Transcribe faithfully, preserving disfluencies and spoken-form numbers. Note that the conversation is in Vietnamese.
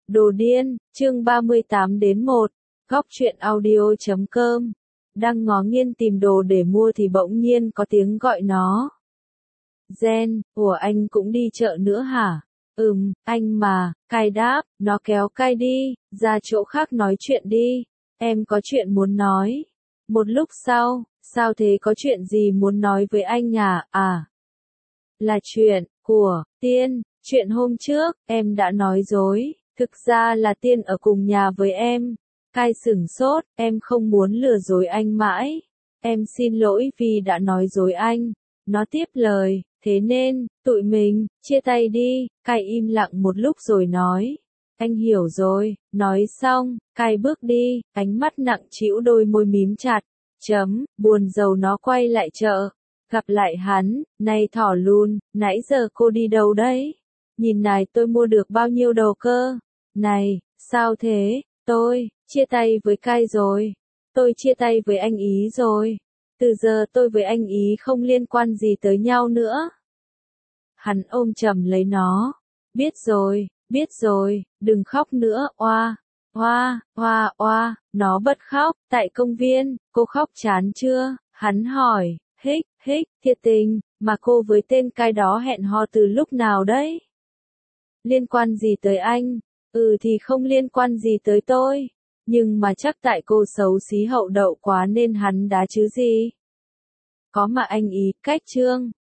Đồ điên, chương ba mươi tám đến một, góc truyện audio chấm com. Đang ngó nghiêng tìm đồ để mua thì bỗng nhiên có tiếng gọi nó. Gen, ủa anh cũng đi chợ nữa hả? Ừm, anh mà, cai đáp, nó kéo cai đi, ra chỗ khác nói chuyện đi, em có chuyện muốn nói. Một lúc sau, sao thế, có chuyện gì muốn nói với anh à? À, là chuyện của Tiên, chuyện hôm trước, em đã nói dối, thực ra là Tiên ở cùng nhà với em. Cai sửng sốt, em không muốn lừa dối anh mãi. Em xin lỗi vì đã nói dối anh. Nó tiếp lời, thế nên, tụi mình, chia tay đi. Cai im lặng một lúc rồi nói. Anh hiểu rồi, nói xong, Cai bước đi, ánh mắt nặng trĩu, đôi môi mím chặt. Chấm, buồn rầu nó quay lại chợ. Gặp lại hắn, này thỏ lùn, nãy giờ cô đi đâu đấy? Nhìn này, tôi mua được bao nhiêu đồ cơ? Này, sao thế? Tôi, chia tay với Cai rồi. Tôi chia tay với anh ý rồi. Từ giờ tôi với anh ý không liên quan gì tới nhau nữa. Hắn ôm chầm lấy nó. Biết rồi, biết rồi, đừng khóc nữa, oa, oa, oa, oa, nó bật khóc, tại công viên, cô khóc chán chưa? Hắn hỏi, hích, hích, thiệt tình, mà cô với tên Cai đó hẹn hò từ lúc nào đấy? Liên quan gì tới anh? Ừ thì không liên quan gì tới tôi. Nhưng mà chắc tại cô xấu xí hậu đậu quá nên hắn đá chứ gì. Có mà anh ý, cách chương.